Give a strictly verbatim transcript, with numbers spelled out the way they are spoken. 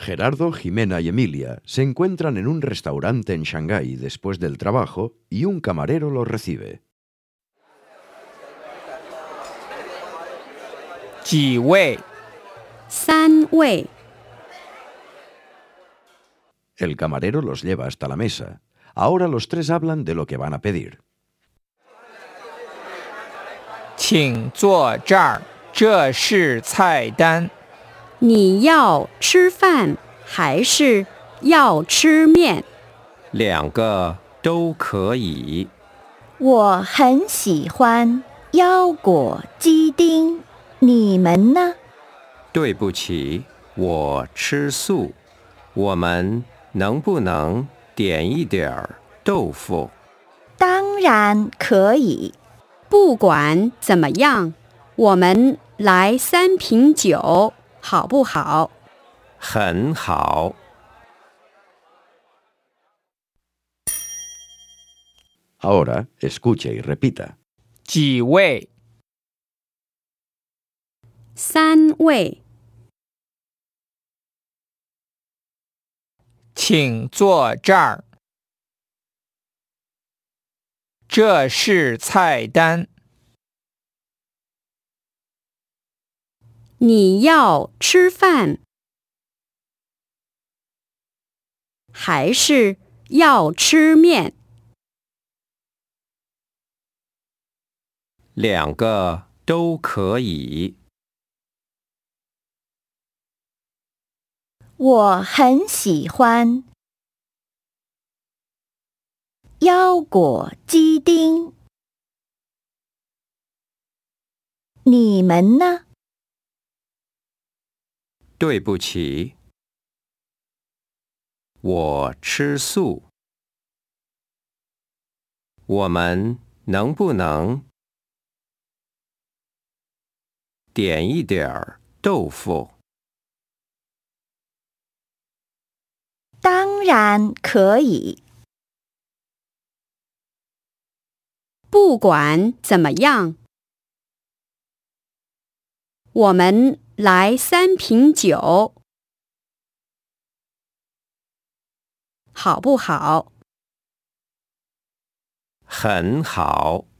Gerardo, Jimena y Emilia se encuentran en un restaurante en Shanghái después del trabajo y un camarero los recibe. 几位？ 三位。 El camarero los lleva hasta la mesa. Ahora los tres hablan de lo que van a pedir. 请坐这儿，这是菜单。 你要吃饭还是要吃面？ 两个都可以。 我很喜欢腰果鸡丁，你们呢？ 对不起，我吃素。我们能不能点一点儿豆腐？ 当然可以。 不管怎么样，我们来三瓶酒，好不好？ 很好。 Ahora escuche y repita. 几位？ 三位。 请坐这儿。这是菜单。 你要吃饭还是要吃面？ 两个都可以。 我很喜欢腰果鸡丁，你们呢？ 对不起，我吃素。我们能不能点一点儿豆腐？ 当然可以。 不管怎么样，我们来三瓶酒，好不好？ 很好。